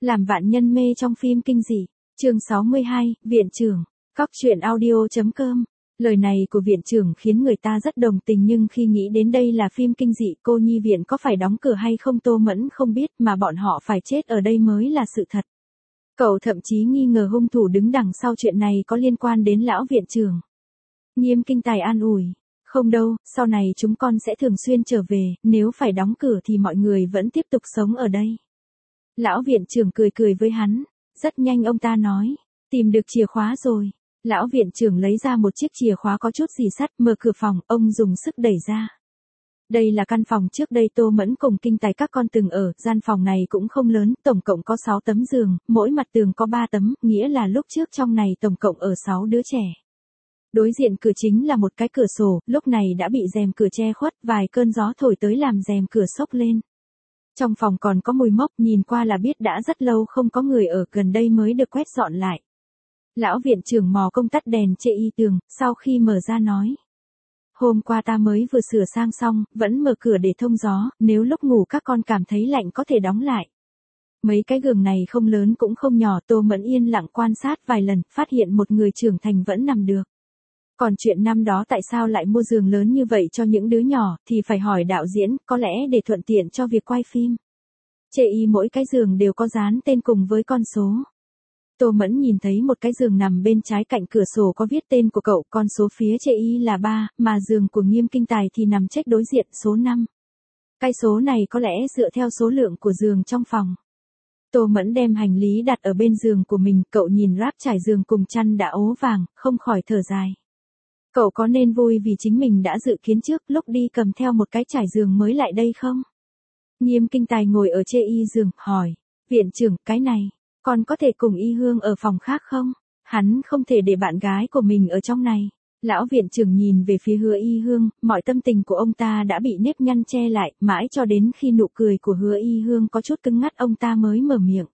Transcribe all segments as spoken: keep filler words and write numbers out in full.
Làm vạn nhân mê trong phim kinh dị. Chương sáu mươi hai, Viện trưởng. Cóc truyện audio chấm com. Lời này của viện trưởng khiến người ta rất đồng tình, nhưng khi nghĩ đến đây là phim kinh dị, cô nhi viện có phải đóng cửa hay không Tô Mẫn không biết, mà bọn họ phải chết ở đây mới là sự thật. Cậu thậm chí nghi ngờ hung thủ đứng đằng sau chuyện này có liên quan đến lão viện trưởng. Nghiêm Kinh Tài an ủi. Không đâu, sau này chúng con sẽ thường xuyên trở về, nếu phải đóng cửa thì mọi người vẫn tiếp tục sống ở đây. Lão viện trưởng cười cười với hắn. Rất nhanh ông ta nói. Tìm được chìa khóa rồi. Lão viện trưởng lấy ra một chiếc chìa khóa có chút xì sắt, mở cửa phòng, ông dùng sức đẩy ra. Đây là căn phòng trước đây Tô Mẫn cùng Kinh Tài các con từng ở, gian phòng này cũng không lớn, tổng cộng có sáu tấm giường, mỗi mặt tường có ba tấm, nghĩa là lúc trước trong này tổng cộng ở sáu đứa trẻ. Đối diện cửa chính là một cái cửa sổ, lúc này đã bị rèm cửa che khuất, vài cơn gió thổi tới làm rèm cửa xốc lên. Trong phòng còn có mùi mốc, nhìn qua là biết đã rất lâu không có người ở, gần đây mới được quét dọn lại. Lão viện trưởng mò công tắt đèn chệ y tường, sau khi mở ra nói. Hôm qua ta mới vừa sửa sang xong, vẫn mở cửa để thông gió, nếu lúc ngủ các con cảm thấy lạnh có thể đóng lại. Mấy cái giường này không lớn cũng không nhỏ, Tô Mẫn yên lặng quan sát vài lần, phát hiện một người trưởng thành vẫn nằm được. Còn chuyện năm đó tại sao lại mua giường lớn như vậy cho những đứa nhỏ, thì phải hỏi đạo diễn, có lẽ để thuận tiện cho việc quay phim. Chệ y mỗi cái giường đều có dán tên cùng với con số. Tô Mẫn nhìn thấy một cái giường nằm bên trái cạnh cửa sổ có viết tên của cậu, con số phía chệ y là ba, mà giường của Nghiêm Kinh Tài thì nằm trách đối diện số năm. Cái số này có lẽ dựa theo số lượng của giường trong phòng. Tô Mẫn đem hành lý đặt ở bên giường của mình, cậu nhìn ráp trải giường cùng chăn đã ố vàng, không khỏi thở dài. Cậu có nên vui vì chính mình đã dự kiến trước lúc đi cầm theo một cái trải giường mới lại đây không? Nghiêm Kinh Tài ngồi ở chê y giường, hỏi. Viện trưởng, cái này, con có thể cùng y hương ở phòng khác không? Hắn không thể để bạn gái của mình ở trong này. Lão viện trưởng nhìn về phía Hứa Y Hương, mọi tâm tình của ông ta đã bị nếp nhăn che lại, mãi cho đến khi nụ cười của Hứa Y Hương có chút cứng ngắt ông ta mới mở miệng.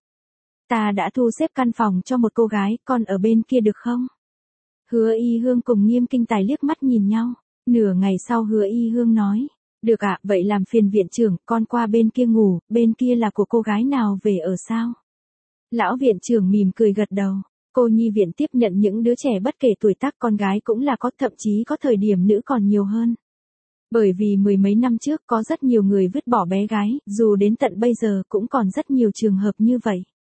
Ta đã thu xếp căn phòng cho một cô gái, con ở bên kia được không? Hứa Y Hương cùng Nghiêm Kinh Tài liếc mắt nhìn nhau. Nửa ngày sau Hứa Y Hương nói. Được ạ, vậy làm phiền viện trưởng, con qua bên kia ngủ, bên kia là của cô gái nào về ở sao? Lão viện trưởng mỉm cười gật đầu. Cô nhi viện tiếp nhận những đứa trẻ bất kể tuổi tác, con gái cũng là có, thậm chí có thời điểm nữ còn nhiều hơn. Bởi vì mười mấy năm trước có rất nhiều người vứt bỏ bé gái, dù đến tận bây giờ cũng còn rất nhiều trường hợp như vậy.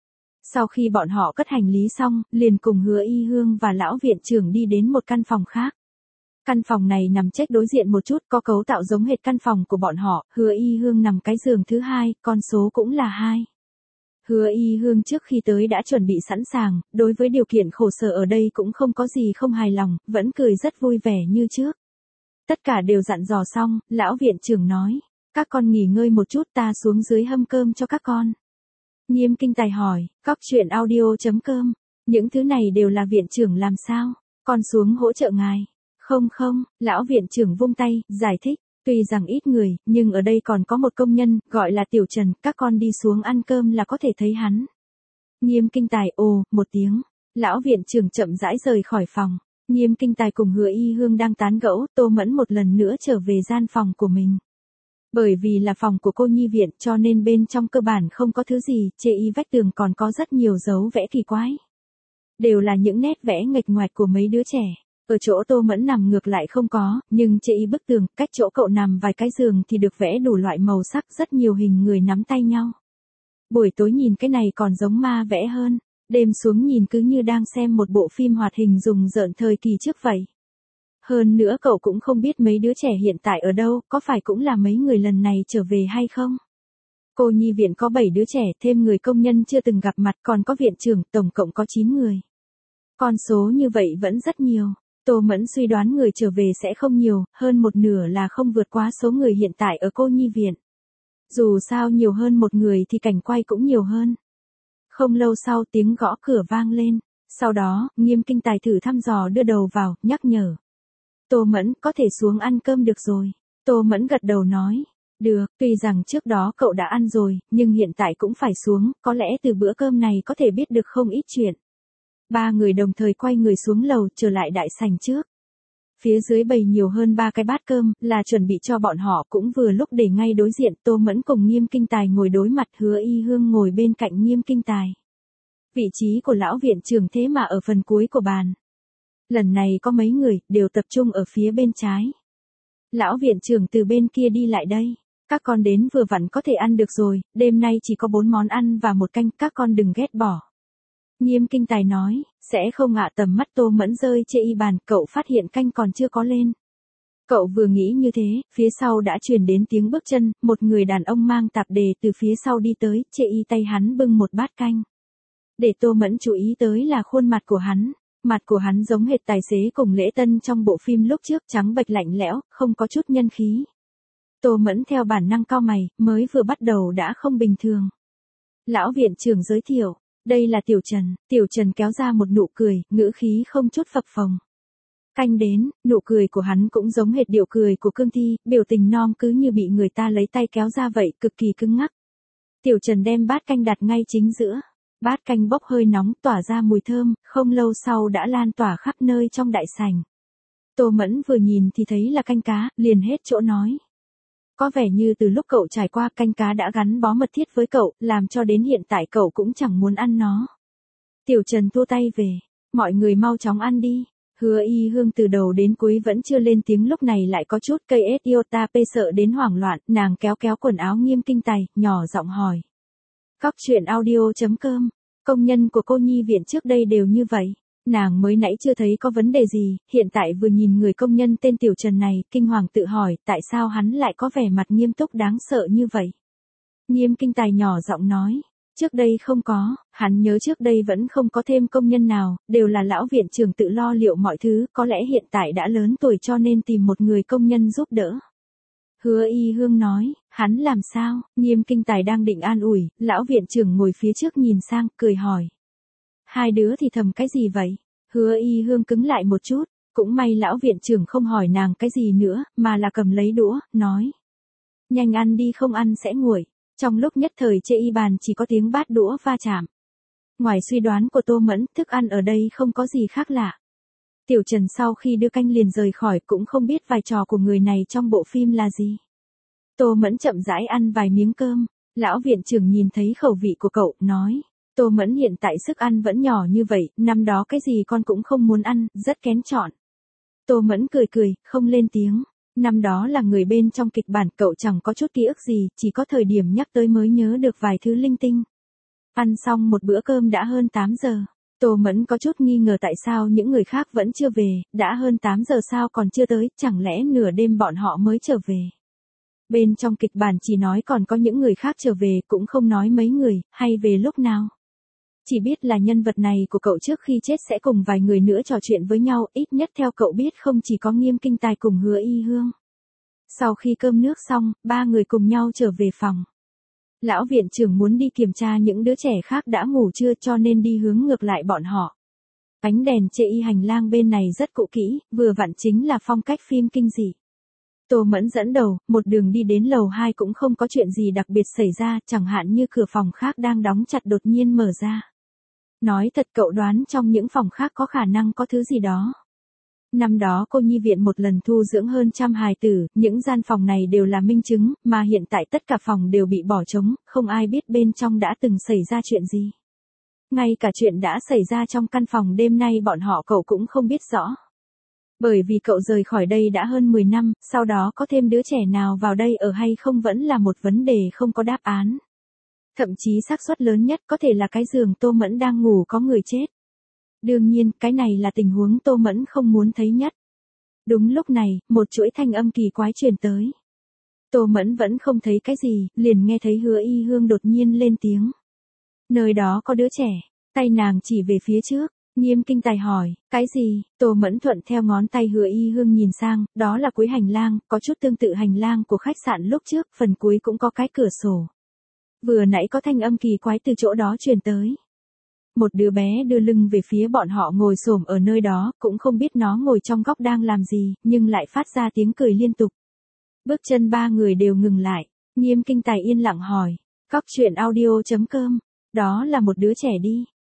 Sau khi bọn họ cất hành lý xong, liền cùng Hứa Y Hương và lão viện trưởng đi đến một căn phòng khác. Căn phòng này nằm chếch đối diện một chút, có cấu tạo giống hệt căn phòng của bọn họ, Hứa Y Hương nằm cái giường thứ hai, con số cũng là hai. Hứa Y Hương trước khi tới đã chuẩn bị sẵn sàng, đối với điều kiện khổ sở ở đây cũng không có gì không hài lòng, vẫn cười rất vui vẻ như trước. Tất cả đều dặn dò xong, lão viện trưởng nói, các con nghỉ ngơi một chút, ta xuống dưới hâm cơm cho các con. Nghiêm Kinh Tài hỏi, cóc truyện audio chấm com, những thứ này đều là viện trưởng làm sao, con xuống hỗ trợ ngài. Không không, lão viện trưởng vung tay, giải thích, tuy rằng ít người, nhưng ở đây còn có một công nhân, gọi là Tiểu Trần, các con đi xuống ăn cơm là có thể thấy hắn. Nghiêm Kinh Tài ồ, một tiếng, lão viện trưởng chậm rãi rời khỏi phòng, Nghiêm Kinh Tài cùng Hứa Y Hương đang tán gẫu, Tô Mẫn một lần nữa trở về gian phòng của mình. Bởi vì là phòng của cô nhi viện cho nên bên trong cơ bản không có thứ gì, chê y vách tường còn có rất nhiều dấu vẽ kỳ quái. Đều là những nét vẽ nghịch ngoạc của mấy đứa trẻ. Ở chỗ Tô Mẫn nằm ngược lại không có, nhưng chê y bức tường, cách chỗ cậu nằm vài cái giường thì được vẽ đủ loại màu sắc, rất nhiều hình người nắm tay nhau. Buổi tối nhìn cái này còn giống ma vẽ hơn, đêm xuống nhìn cứ như đang xem một bộ phim hoạt hình rùng rợn thời kỳ trước vậy. Hơn nữa cậu cũng không biết mấy đứa trẻ hiện tại ở đâu, có phải cũng là mấy người lần này trở về hay không? Cô nhi viện có bảy đứa trẻ, thêm người công nhân chưa từng gặp mặt, còn có viện trưởng, tổng cộng có chín người. Con số như vậy vẫn rất nhiều. Tô Mẫn suy đoán người trở về sẽ không nhiều, hơn một nửa là không vượt quá số người hiện tại ở cô nhi viện. Dù sao nhiều hơn một người thì cảnh quay cũng nhiều hơn. Không lâu sau tiếng gõ cửa vang lên, sau đó, Nghiêm Kinh Tài thử thăm dò đưa đầu vào, nhắc nhở. Tô Mẫn, có thể xuống ăn cơm được rồi. Tô Mẫn gật đầu nói, được, tuy rằng trước đó cậu đã ăn rồi, nhưng hiện tại cũng phải xuống, có lẽ từ bữa cơm này có thể biết được không ít chuyện. Ba người đồng thời quay người xuống lầu, trở lại đại sảnh trước. Phía dưới bày nhiều hơn ba cái bát cơm, là chuẩn bị cho bọn họ, cũng vừa lúc để ngay đối diện Tô Mẫn cùng Nghiêm Kinh Tài ngồi đối mặt, Hứa Y Hương ngồi bên cạnh Nghiêm Kinh Tài. Vị trí của lão viện trưởng thế mà ở phần cuối của bàn. Lần này có mấy người, đều tập trung ở phía bên trái. Lão viện trưởng từ bên kia đi lại đây. Các con đến vừa vặn có thể ăn được rồi, đêm nay chỉ có bốn món ăn và một canh, các con đừng ghét bỏ. Nghiêm Kinh Tài nói, sẽ không ạ. Tầm mắt Tô Mẫn rơi trên y bàn, cậu phát hiện canh còn chưa có lên. Cậu vừa nghĩ như thế, phía sau đã truyền đến tiếng bước chân, một người đàn ông mang tạp dề từ phía sau đi tới, trên y tay hắn bưng một bát canh. Để Tô Mẫn chú ý tới là khuôn mặt của hắn. Mặt của hắn giống hệt tài xế cùng Lễ Tân trong bộ phim lúc trước, trắng bệch lạnh lẽo, không có chút nhân khí. Tô Mẫn theo bản năng cau mày, mới vừa bắt đầu đã không bình thường. Lão viện trưởng giới thiệu, đây là Tiểu Trần. Tiểu Trần kéo ra một nụ cười, ngữ khí không chút phập phồng. Canh đến, nụ cười của hắn cũng giống hệt điệu cười của Cương Thi, biểu tình non cứ như bị người ta lấy tay kéo ra vậy, cực kỳ cứng ngắc. Tiểu Trần đem bát canh đặt ngay chính giữa. Bát canh bốc hơi nóng, tỏa ra mùi thơm, không lâu sau đã lan tỏa khắp nơi trong đại sảnh. Tô Mẫn vừa nhìn thì thấy là canh cá, liền hết chỗ nói. Có vẻ như từ lúc cậu trải qua, canh cá đã gắn bó mật thiết với cậu, làm cho đến hiện tại cậu cũng chẳng muốn ăn nó. Tiểu Trần thua tay về, mọi người mau chóng ăn đi. Hứa Y Hương từ đầu đến cuối vẫn chưa lên tiếng, lúc này lại có chút cây ết iota p sợ đến hoảng loạn, nàng kéo kéo quần áo Nghiêm Kinh Tài, nhỏ giọng hỏi. Cóc truyện audio.com, công nhân của cô nhi viện trước đây đều như vậy. Nàng mới nãy chưa thấy có vấn đề gì, hiện tại vừa nhìn người công nhân tên Tiểu Trần này, kinh hoàng tự hỏi, tại sao hắn lại có vẻ mặt nghiêm túc đáng sợ như vậy. Nghiêm Kinh Tài nhỏ giọng nói, trước đây không có, hắn nhớ trước đây vẫn không có thêm công nhân nào, đều là lão viện trưởng tự lo liệu mọi thứ, có lẽ hiện tại đã lớn tuổi cho nên tìm một người công nhân giúp đỡ. Hứa Y Hương nói, hắn làm sao? Nghiêm Kinh Tài đang định an ủi, lão viện trưởng ngồi phía trước nhìn sang, cười hỏi. Hai đứa thì thầm cái gì vậy? Hứa Y Hương cứng lại một chút, cũng may lão viện trưởng không hỏi nàng cái gì nữa, mà là cầm lấy đũa, nói. Nhanh ăn đi, không ăn sẽ nguội. Trong lúc nhất thời trên y bàn chỉ có tiếng bát đũa va chạm. Ngoài suy đoán của Tô Mẫn, thức ăn ở đây không có gì khác lạ. Tiểu Trần sau khi đưa canh liền rời khỏi, cũng không biết vai trò của người này trong bộ phim là gì. Tô Mẫn chậm rãi ăn vài miếng cơm, lão viện trưởng nhìn thấy khẩu vị của cậu, nói. Tô Mẫn hiện tại sức ăn vẫn nhỏ như vậy, năm đó cái gì con cũng không muốn ăn, rất kén chọn. Tô Mẫn cười cười, không lên tiếng. Năm đó là người bên trong kịch bản, cậu chẳng có chút ký ức gì, chỉ có thời điểm nhắc tới mới nhớ được vài thứ linh tinh. Ăn xong một bữa cơm đã hơn tám giờ. Tô Mẫn có chút nghi ngờ tại sao những người khác vẫn chưa về, đã hơn tám giờ sao còn chưa tới, chẳng lẽ nửa đêm bọn họ mới trở về. Bên trong kịch bản chỉ nói còn có những người khác trở về, cũng không nói mấy người, hay về lúc nào. Chỉ biết là nhân vật này của cậu trước khi chết sẽ cùng vài người nữa trò chuyện với nhau, ít nhất theo cậu biết không chỉ có Nghiêm Kinh Tài cùng Hứa Y Hương. Sau khi cơm nước xong, ba người cùng nhau trở về phòng. Lão viện trưởng muốn đi kiểm tra những đứa trẻ khác đã ngủ chưa, cho nên đi hướng ngược lại bọn họ. Ánh đèn trên y hành lang bên này rất cũ kỹ, vừa vặn chính là phong cách phim kinh dị. Tô Mẫn dẫn đầu, một đường đi đến lầu hai cũng không có chuyện gì đặc biệt xảy ra, chẳng hạn như cửa phòng khác đang đóng chặt đột nhiên mở ra. Nói thật cậu đoán trong những phòng khác có khả năng có thứ gì đó. Năm đó cô nhi viện một lần thu dưỡng hơn trăm hài tử, những gian phòng này đều là minh chứng, mà hiện tại tất cả phòng đều bị bỏ trống, không ai biết bên trong đã từng xảy ra chuyện gì. Ngay cả chuyện đã xảy ra trong căn phòng đêm nay bọn họ cậu cũng không biết rõ. Bởi vì cậu rời khỏi đây đã hơn mười năm, sau đó có thêm đứa trẻ nào vào đây ở hay không vẫn là một vấn đề không có đáp án. Thậm chí xác suất lớn nhất có thể là cái giường Tô Mẫn đang ngủ có người chết. Đương nhiên, cái này là tình huống Tô Mẫn không muốn thấy nhất. Đúng lúc này, một chuỗi thanh âm kỳ quái truyền tới. Tô Mẫn vẫn không thấy cái gì, liền nghe thấy Hứa Y Hương đột nhiên lên tiếng. Nơi đó có đứa trẻ, tay nàng chỉ về phía trước. Nghiêm Kinh Tài hỏi, cái gì? Tô Mẫn thuận theo ngón tay Hứa Y Hương nhìn sang, đó là cuối hành lang, có chút tương tự hành lang của khách sạn lúc trước, phần cuối cũng có cái cửa sổ. Vừa nãy có thanh âm kỳ quái từ chỗ đó truyền tới. Một đứa bé đưa lưng về phía bọn họ ngồi xổm ở nơi đó, cũng không biết nó ngồi trong góc đang làm gì, nhưng lại phát ra tiếng cười liên tục. Bước chân ba người đều ngừng lại, Nghiêm Kinh Tài yên lặng hỏi, cóc truyện audio chấm com, đó là một đứa trẻ đi.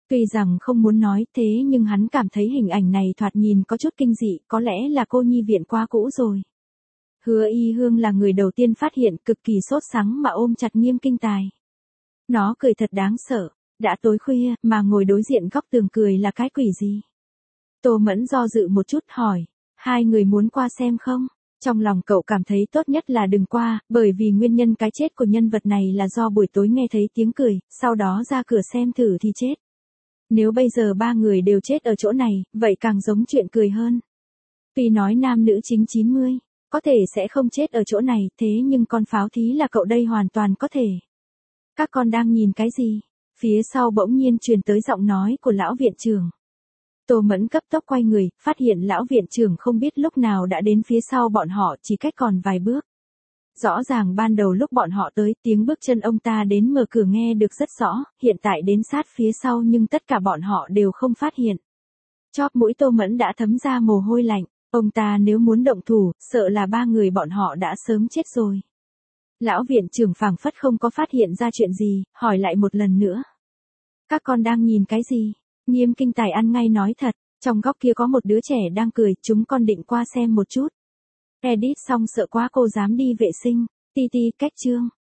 Tuy rằng không muốn nói thế nhưng hắn cảm thấy hình ảnh này thoạt nhìn có chút kinh dị, có lẽ là cô nhi viện quá cũ rồi. Hứa Y Hương là người đầu tiên phát hiện, cực kỳ sốt sắng mà ôm chặt Nghiêm Kinh Tài. Nó cười thật đáng sợ, đã tối khuya mà ngồi đối diện góc tường cười là cái quỷ gì? Tô Mẫn do dự một chút hỏi, hai người muốn qua xem không? Trong lòng cậu cảm thấy tốt nhất là đừng qua, bởi vì nguyên nhân cái chết của nhân vật này là do buổi tối nghe thấy tiếng cười, sau đó ra cửa xem thử thì chết. Nếu bây giờ ba người đều chết ở chỗ này, vậy càng giống chuyện cười hơn. Tuy nói nam nữ chính chín mươi, có thể sẽ không chết ở chỗ này, thế nhưng con pháo thí là cậu đây hoàn toàn có thể. Các con đang nhìn cái gì? Phía sau bỗng nhiên truyền tới giọng nói của lão viện trưởng. Tô Mẫn cấp tốc quay người, phát hiện lão viện trưởng không biết lúc nào đã đến phía sau bọn họ, chỉ cách còn vài bước. Rõ ràng ban đầu lúc bọn họ tới, tiếng bước chân ông ta đến mở cửa nghe được rất rõ, hiện tại đến sát phía sau nhưng tất cả bọn họ đều không phát hiện. Chóp mũi Tô Mẫn đã thấm ra mồ hôi lạnh, ông ta nếu muốn động thủ, sợ là ba người bọn họ đã sớm chết rồi. Lão viện trưởng phảng phất không có phát hiện ra chuyện gì, hỏi lại một lần nữa. Các con đang nhìn cái gì? Nghiêm Kinh Tài ăn ngay nói thật, trong góc kia có một đứa trẻ đang cười, chúng con định qua xem một chút. Edit xong sợ quá cô dám đi vệ sinh, ti ti cách chương.